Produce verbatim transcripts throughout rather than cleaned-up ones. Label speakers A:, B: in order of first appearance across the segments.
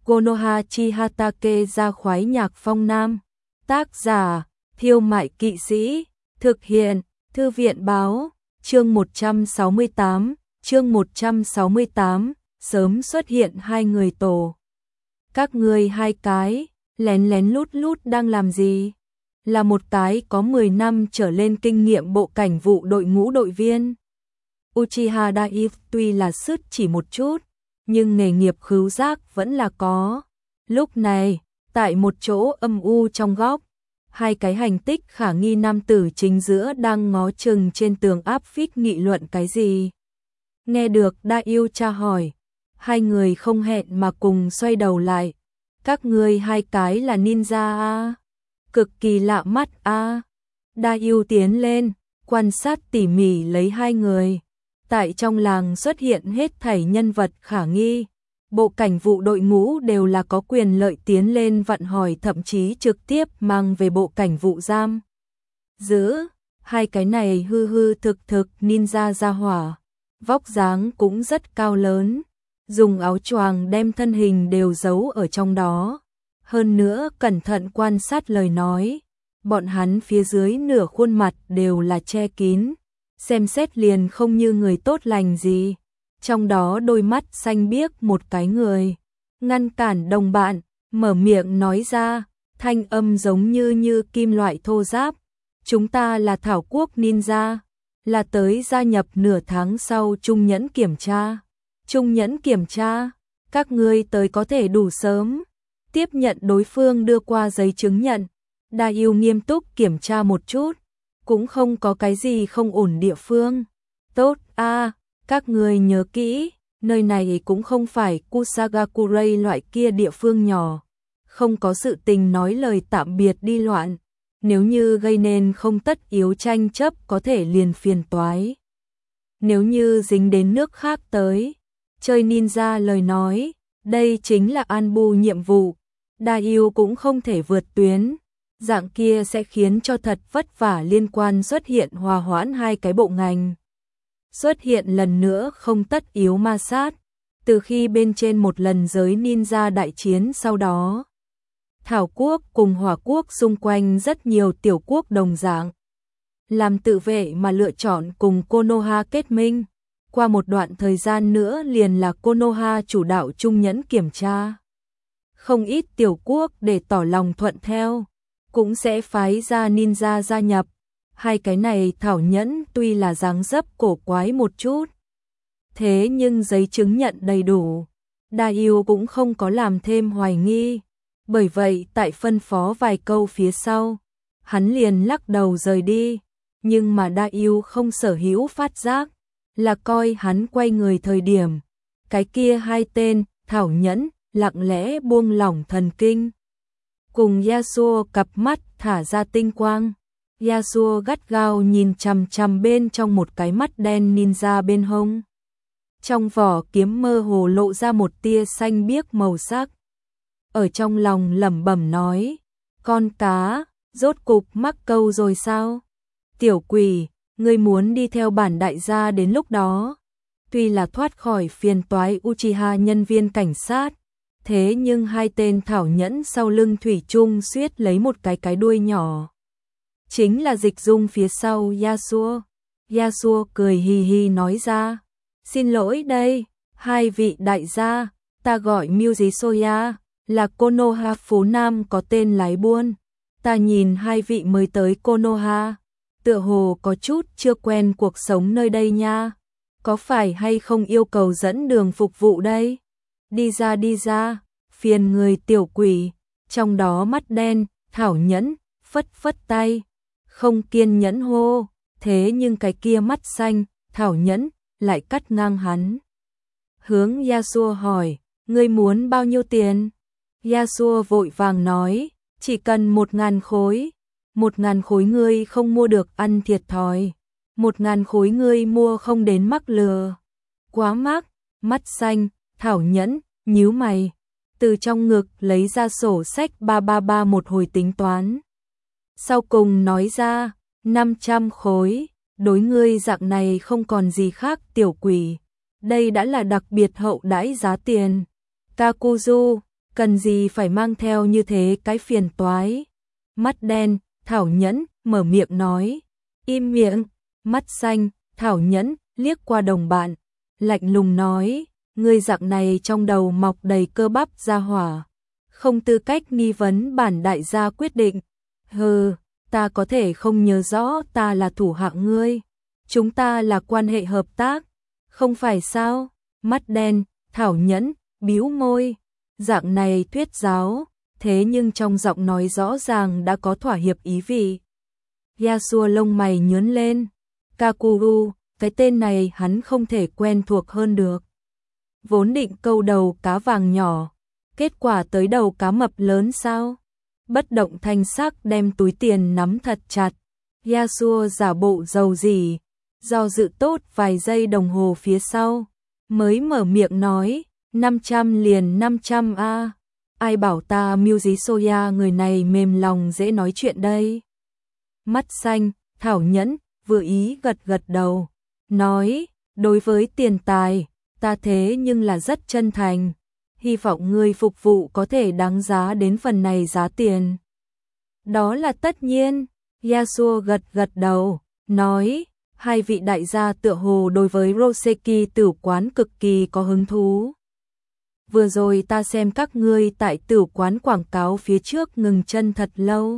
A: Konoha Chihatake ra khoái nhạc phong nam. Tác giả, Thiêu Mại Kỵ Sĩ. Thực hiện, Thư viện báo. Chương một trăm sáu mươi tám, chương một trăm sáu mươi tám, sớm xuất hiện hai người tổ. Các ngươi hai cái, lén lén lút lút đang làm gì? Là một cái có mười năm trở lên kinh nghiệm bộ cảnh vụ đội ngũ đội viên. Uchiha Daiif tuy là sứt chỉ một chút, nhưng nghề nghiệp khứu giác vẫn là có. Lúc này, tại một chỗ âm u trong góc, hai cái hành tích khả nghi nam tử chính giữa đang ngó chừng trên tường áp phích nghị luận cái gì. Nghe được Daiif tra hỏi, hai người không hẹn mà cùng xoay đầu lại. Các ngươi hai cái là ninja à? Cực kỳ lạ mắt à? Daiif tiến lên, quan sát tỉ mỉ lấy hai người. Tại trong làng xuất hiện hết thảy nhân vật khả nghi, bộ cảnh vụ đội ngũ đều là có quyền lợi tiến lên vặn hỏi, thậm chí trực tiếp mang về bộ cảnh vụ giam giữ. Hai cái này hư hư thực thực ninja gia hỏa, vóc dáng cũng rất cao lớn, dùng áo choàng đem thân hình đều giấu ở trong đó. Hơn nữa cẩn thận quan sát lời nói, bọn hắn phía dưới nửa khuôn mặt đều là che kín, xem xét liền không như người tốt lành gì. Trong đó đôi mắt xanh biếc một cái người, ngăn cản đồng bạn, mở miệng nói ra, thanh âm giống như như kim loại thô ráp. Chúng ta là Thảo Quốc Ninja, là tới gia nhập nửa tháng sau trung nhẫn kiểm tra. Trung nhẫn kiểm tra, các ngươi tới có thể đủ sớm. Tiếp nhận đối phương đưa qua giấy chứng nhận, Daiif nghiêm túc kiểm tra một chút, cũng không có cái gì không ổn địa phương. Tốt a, à, các người nhớ kỹ, nơi này cũng không phải Kusagakurai loại kia địa phương nhỏ, không có sự tình nói lời tạm biệt đi loạn, nếu như gây nên không tất yếu tranh chấp có thể liền phiền toái. Nếu như dính đến nước khác tới, chơi ninja lời nói, đây chính là Anbu nhiệm vụ, Daiif cũng không thể vượt tuyến. Dạng kia sẽ khiến cho thật vất vả liên quan xuất hiện hòa hoãn hai cái bộ ngành. Xuất hiện lần nữa không tất yếu ma sát, từ khi bên trên một lần giới ninja đại chiến sau đó. Thảo Quốc cùng Hỏa Quốc xung quanh rất nhiều tiểu quốc đồng dạng. Làm tự vệ mà lựa chọn cùng Konoha kết minh. Qua một đoạn thời gian nữa liền là Konoha chủ đạo trung nhẫn kiểm tra. Không ít tiểu quốc để tỏ lòng thuận theo, cũng sẽ phái ra ninja gia nhập. Hai cái này thảo nhẫn tuy là dáng dấp cổ quái một chút, thế nhưng giấy chứng nhận đầy đủ, Daiif cũng không có làm thêm hoài nghi. Bởi vậy tại phân phó vài câu phía sau, hắn liền lắc đầu rời đi. Nhưng mà Daiif không sở hữu phát giác, là coi hắn quay người thời điểm, cái kia hai tên thảo nhẫn lặng lẽ buông lỏng thần kinh. Cùng Yasuo cặp mắt thả ra tinh quang, Yasuo gắt gao nhìn chằm chằm bên trong một cái mắt đen ninja bên hông. Trong vỏ kiếm mơ hồ lộ ra một tia xanh biếc màu sắc. Ở trong lòng lẩm bẩm nói, con cá, rốt cục mắc câu rồi sao? Tiểu quỷ, ngươi muốn đi theo bản đại gia đến lúc đó. Tuy là thoát khỏi phiền toái Uchiha nhân viên cảnh sát, thế nhưng hai tên thảo nhẫn sau lưng thủy chung suýt lấy một cái cái đuôi nhỏ. Chính là Dịch Dung phía sau Yasuo. Yasuo cười hì hì nói ra, xin lỗi đây, hai vị đại gia, ta gọi Miuji, là Konoha phố Nam có tên lái buôn. Ta nhìn hai vị mới tới Konoha, tựa hồ có chút chưa quen cuộc sống nơi đây nha. Có phải hay không yêu cầu dẫn đường phục vụ đây? Đi ra đi ra, phiền người tiểu quỷ. Trong đó mắt đen, thảo nhẫn, phất phất tay, không kiên nhẫn hô. Thế nhưng cái kia mắt xanh, thảo nhẫn, lại cắt ngang hắn. Hướng Yasuo hỏi, ngươi muốn bao nhiêu tiền? Yasuo vội vàng nói, chỉ cần một ngàn khối. Một ngàn khối ngươi không mua được ăn thiệt thòi. Một ngàn khối ngươi mua không đến mắc lừa. Quá mắc, mắt xanh, thảo nhẫn, nhíu mày. Từ trong ngực lấy ra sổ sách ba ba ba một hồi tính toán. Sau cùng nói ra, năm trăm khối. Đối ngươi dạng này không còn gì khác tiểu quỷ. Đây đã là đặc biệt hậu đãi giá tiền. Kakuzu, cần gì phải mang theo như thế cái phiền toái. Mắt đen, Thảo Nhẫn, mở miệng nói. Im miệng, mắt xanh, Thảo Nhẫn, liếc qua đồng bạn. Lạnh lùng nói, ngươi dạng này trong đầu mọc đầy cơ bắp ra hỏa. Không tư cách nghi vấn bản đại gia quyết định. Hừ, ta có thể không nhớ rõ ta là thủ hạ ngươi. Chúng ta là quan hệ hợp tác. Không phải sao? Mắt đen, Thảo Nhẫn, bĩu môi. Dạng này thuyết giáo, thế nhưng trong giọng nói rõ ràng đã có thỏa hiệp ý vị. Yasuo lông mày nhướng lên. Kakuru, cái tên này hắn không thể quen thuộc hơn được. Vốn định câu đầu cá vàng nhỏ, kết quả tới đầu cá mập lớn sao? Bất động thanh sắc đem túi tiền nắm thật chặt. Yasuo giả bộ giàu gì, do dự tốt vài giây đồng hồ phía sau, mới mở miệng nói, năm trăm liền năm trăm a. Ai bảo ta Muji Soya người này mềm lòng dễ nói chuyện đây. Mắt xanh, Thảo Nhẫn, vừa ý gật gật đầu, nói, đối với tiền tài, ta thế nhưng là rất chân thành, hy vọng người phục vụ có thể đáng giá đến phần này giá tiền. Đó là tất nhiên, Yasuo gật gật đầu, nói, hai vị đại gia tựa hồ đối với Roseki tử quán cực kỳ có hứng thú. Vừa rồi ta xem các ngươi tại tử quán quảng cáo phía trước ngừng chân thật lâu.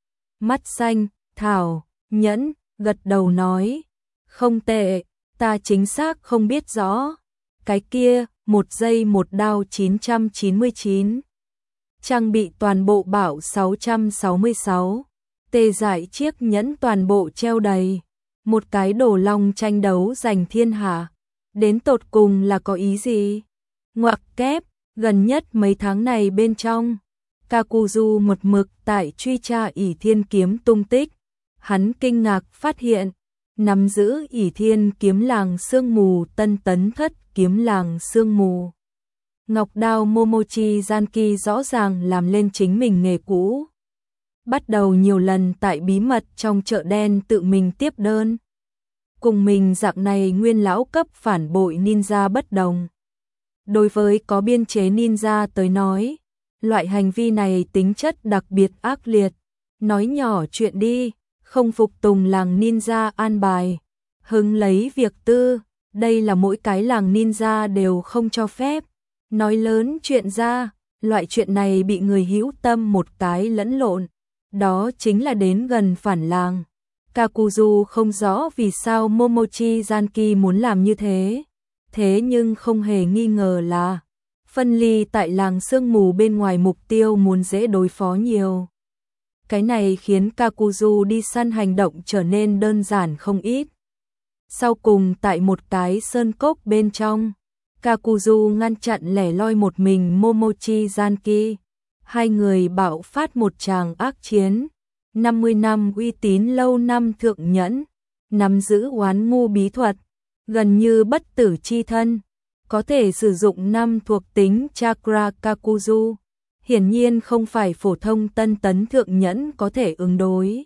A: Mắt xanh, Thảo Nhẫn, gật đầu nói, không tệ, ta chính xác không biết rõ. Cái kia, một giây một đao chín trăm chín mươi chín. Trang bị toàn bộ bảo sáu trăm sáu mươi sáu. Tê dại chiếc nhẫn toàn bộ treo đầy. Một cái đồ long tranh đấu giành thiên hạ. Đến tột cùng là có ý gì? Ngoặc kép, gần nhất mấy tháng này bên trong, Kakuzu một mực tại truy tra ỷ thiên kiếm tung tích. Hắn kinh ngạc phát hiện, nắm giữ ỷ thiên kiếm làng sương mù tân tấn thất kiếm làng sương mù. Ngọc đao Momochi Zanki rõ ràng làm lên chính mình nghề cũ. Bắt đầu nhiều lần tại bí mật trong chợ đen tự mình tiếp đơn. Cùng mình dạng này nguyên lão cấp phản bội ninja bất đồng. Đối với có biên chế ninja tới nói, loại hành vi này tính chất đặc biệt ác liệt. Nói nhỏ chuyện đi, không phục tùng làng ninja an bài, hứng lấy việc tư, đây là mỗi cái làng ninja đều không cho phép. Nói lớn chuyện ra, loại chuyện này bị người hữu tâm một cái lẫn lộn, đó chính là đến gần phản làng. Kakuzu không rõ vì sao Momochi Zanki muốn làm như thế, thế nhưng không hề nghi ngờ là phân ly tại làng sương mù bên ngoài mục tiêu muốn dễ đối phó nhiều. Cái này khiến Kakuzu đi săn hành động trở nên đơn giản không ít. Sau cùng tại một cái sơn cốc bên trong, Kakuzu ngăn chặn lẻ loi một mình Momochi Zanki. Hai người bạo phát một tràng ác chiến. năm mươi năm uy tín lâu năm thượng nhẫn, nắm giữ oán ngu bí thuật, gần như bất tử chi thân, có thể sử dụng năm thuộc tính chakra Kakuzu. Hiển nhiên không phải phổ thông tân tấn thượng nhẫn có thể ứng đối.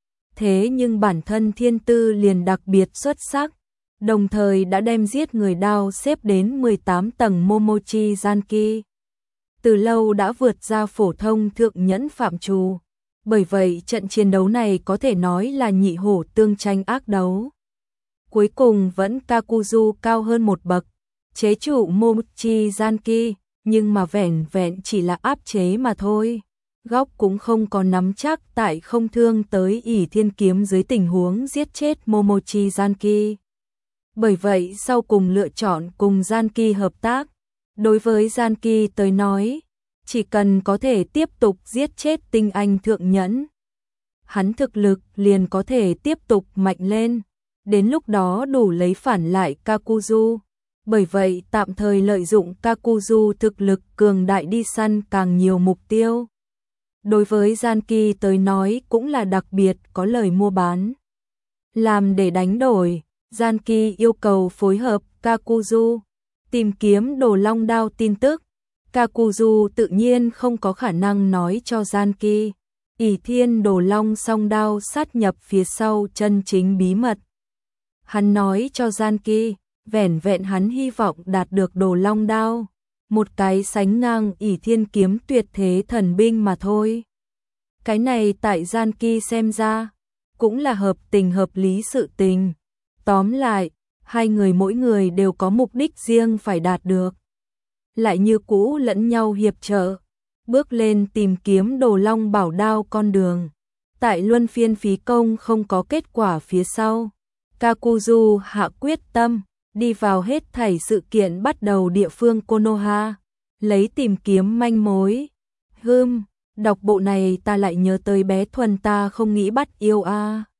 A: Thế nhưng bản thân thiên tư liền đặc biệt xuất sắc, đồng thời đã đem giết người đao xếp đến mười tám tầng Momochi Zanki. Từ lâu đã vượt ra phổ thông thượng nhẫn phạm trù. Bởi vậy trận chiến đấu này có thể nói là nhị hổ tương tranh ác đấu. Cuối cùng vẫn Kakuzu cao hơn một bậc, chế trụ Momochi Zanki, nhưng mà vẻn vẹn chỉ là áp chế mà thôi. Góc cũng không có nắm chắc tại không thương tới ỷ thiên kiếm dưới tình huống giết chết Momochi Zanki. Bởi vậy sau cùng lựa chọn cùng Zanki hợp tác. Đối với Zanki tới nói, chỉ cần có thể tiếp tục giết chết tinh anh thượng nhẫn, hắn thực lực liền có thể tiếp tục mạnh lên, đến lúc đó đủ lấy phản lại Kakuzu. Bởi vậy tạm thời lợi dụng Kakuzu thực lực cường đại đi săn càng nhiều mục tiêu. Đối với Zanki tới nói cũng là đặc biệt có lời mua bán. Làm để đánh đổi, Zanki yêu cầu phối hợp Kakuzu tìm kiếm đồ long đao tin tức. Kakuzu tự nhiên không có khả năng nói cho Zanki ỷ thiên đồ long song đao sát nhập phía sau chân chính bí mật. Hắn nói cho Zanki, vẻn vẹn hắn hy vọng đạt được đồ long đao, một cái sánh ngang ỷ thiên kiếm tuyệt thế thần binh mà thôi. Cái này tại Gian Kỳ xem ra, cũng là hợp tình hợp lý sự tình. Tóm lại, hai người mỗi người đều có mục đích riêng phải đạt được. Lại như cũ lẫn nhau hiệp trợ, bước lên tìm kiếm Đồ Long Bảo Đao con đường. Tại luân phiên phí công không có kết quả phía sau, Kakuzu hạ quyết tâm, đi vào hết thảy sự kiện bắt đầu địa phương Konoha, lấy tìm kiếm manh mối. Hừm, đọc bộ này ta lại nhớ tới bé Thuần ta không nghĩ bắt yêu a. À.